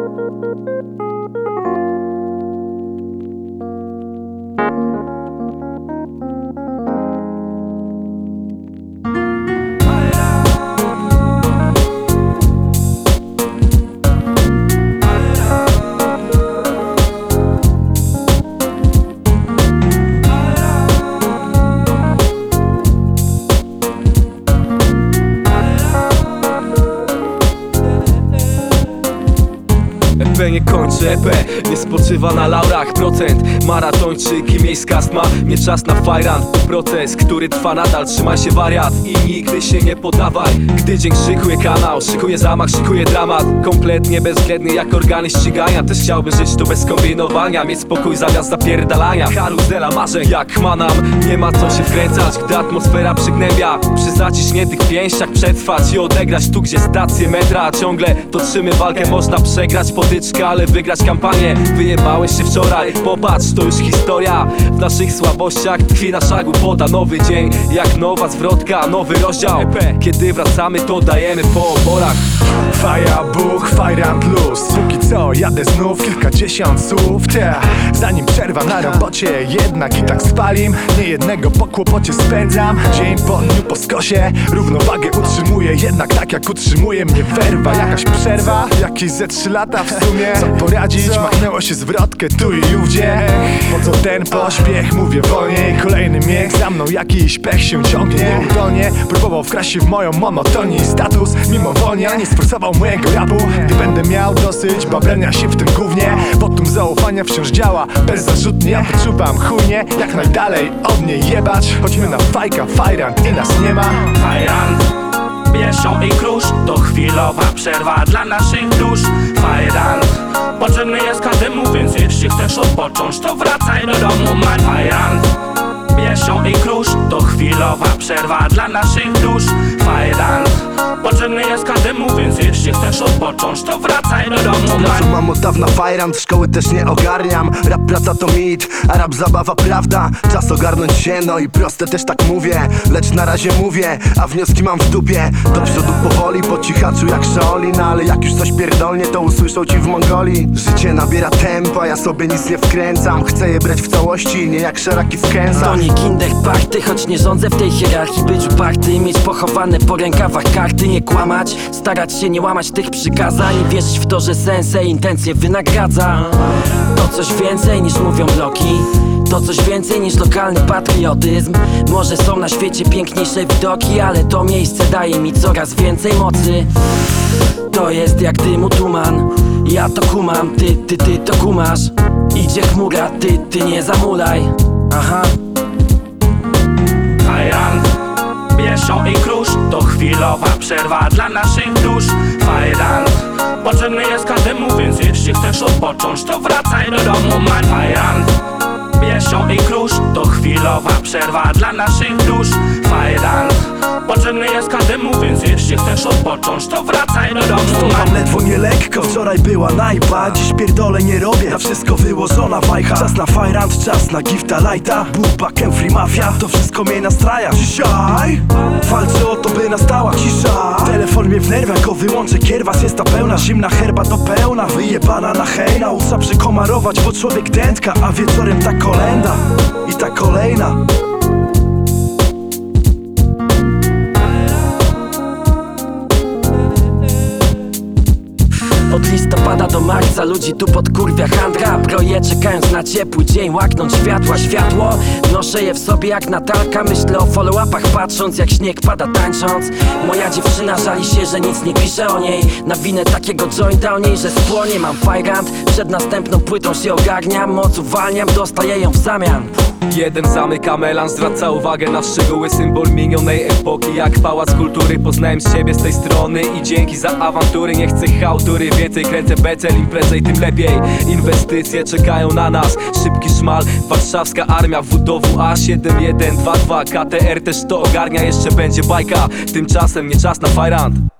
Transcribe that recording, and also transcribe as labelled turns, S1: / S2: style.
S1: Nie kończy EP, nie spoczywa na laurach. Procent, maratończyk i miejska stma. Nie czas na fajrant, to proces, który trwa nadal. Trzymaj się wariat i nigdy się nie poddawaj. Gdy dzień szykuje kanał, szykuje zamach, szykuje dramat. Kompletnie bezwzględny jak organy ścigania. Też chciałbym żyć tu bez kombinowania, mieć spokój zamiast zapierdalania. Karuzela marzeń jak manam, nie ma co się wkręcać, gdy atmosfera przygnębia. Przy zaciśniętych pięściach przetrwać i odegrać tu, gdzie stacje metra. Ciągle toczymy walkę, można przegrać potyczkę, ale wygrać kampanię. Wyjebałeś się wczoraj, popatrz, to już historia. W naszych słabościach tkwi nasza głupota. Nowy dzień, jak nowa zwrotka, nowy rozdział. Kiedy wracamy, to dajemy po oborach.
S2: Faja, Bóg, fajrant, luz. Póki co jadę znów kilkadziesiąt słów. Zanim przerwa na robocie, jednak i tak spalim. Nie jednego po kłopocie spędzam. Dzień po dniu po skosie, równowagę utrzymuję. Jednak tak jak utrzymuje mnie werwa. Jakaś przerwa, jakieś ze 3 lata w sumie. Co poradzić, machnęło się zwrotkę tu i ówdzie. Po co ten pośpiech, mówię wolniej. Kolejny miech, za mną jakiś pech się ciągnie. Utonie, próbował wkraść się w moją monotonię i status. Mimowolnie, nie sforsował mojego rapu. Gdy będę miał dosyć babrania się w tym gównie, wotum zaufania wciąż działa bezzarzutnie. Ja poczuwam chujnie, jak najdalej od niej jebać. Chodźmy na fajka, fajrant i nas nie ma.
S3: Fajrant, pieszą i krusz, to chwilowa przerwa dla naszych dusz. Fajrant, potrzebny jest każdemu, więc jeśli chcesz odpocząć, to wracaj do domu, man. Fajrant, pieszą i krusz, to chwilowa przerwa dla naszych dusz. Fajrant, potrzebny jest każdemu, więc jeśli chcesz odpocząć, to wracaj do domu, man.
S4: Mam od dawna fajrant, szkoły też nie ogarniam. Rap praca to mit, a rap zabawa prawda. Czas ogarnąć się, no i proste też tak mówię. Lecz na razie mówię, a wnioski mam w dupie. Do przodu powoli, po cichaczu jak Shaolin. Ale jak już coś pierdolnie, to usłyszą ci w Mongolii. Życie nabiera tempa, ja sobie nic nie wkręcam. Chcę je brać w całości, nie jak szaraki w kęsach.
S5: To nie kindek party, choć nie rządzę w tej hierarchii. Być uparty, mieć pochowane po rękawach karty. Nie kłamać, starać się nie łamać tych przykazań. Wierzyć w to, że sensei intencje wynagradza. To coś więcej niż mówią bloki. To coś więcej niż lokalny patriotyzm. Może są na świecie piękniejsze widoki, ale to miejsce daje mi coraz więcej mocy. To jest jak dymu tuman. Ja to kumam, ty to kumasz. Idzie chmura, ty nie zamulaj. Aha.
S3: Fajrant, pieszą i krusz, to chwilowa przerwa dla naszych dusz. Fajrant, potrzebny jest każdemu, więc jeśli chcesz odpocząć, to wracaj do domu, man. Fajrant, pieszą i krusz, to chwilowa przerwa dla naszych dusz. Fajrant, potrzebny jest każdemu, więc jeśli chcesz odpocząć, to wracaj do domu, man.
S6: Ledwo nie lekko, wczoraj była najba. Dziś pierdolę nie robię, na wszystko wyłożona wajcha. Czas na fajrant, czas na gifta lighta. Bullback, free mafia, to wszystko mnie nastraja. Dzisiaj walczę o to, by nastała cisza. Telefon mnie w nerwach, go wyłączę, kierwas jest ta pełna. Zimna herba to pełna, wyjebana na hej. Nausa przykomarować, bo człowiek dętka, a wieczorem ta kolenda i ta kolejna.
S5: Od listopada do marca ludzi tu podkurwia handra. Proje czekając na ciepły dzień, łaknąć światło noszę je w sobie jak Natalka. Myślę o follow-upach patrząc jak śnieg pada tańcząc. Moja dziewczyna żali się, że nic nie pisze o niej. Nawinę takiego jointa o niej, że spłonie. Mam fajrant, przed następną płytą się ogarniam. Moc uwalniam, dostaję ją w zamian.
S1: Jeden zamyka melanż, zwraca uwagę na szczegóły. Symbol minionej epoki, jak pałac kultury. Poznałem siebie z tej strony i dzięki za awantury. Nie chcę chałtury, więcej kręcę becel, im prędzej tym lepiej. Inwestycje czekają na nas, szybki szmal. Warszawska armia, WWA 7122. KTR też to ogarnia, jeszcze będzie bajka. Tymczasem nie czas na fajrant.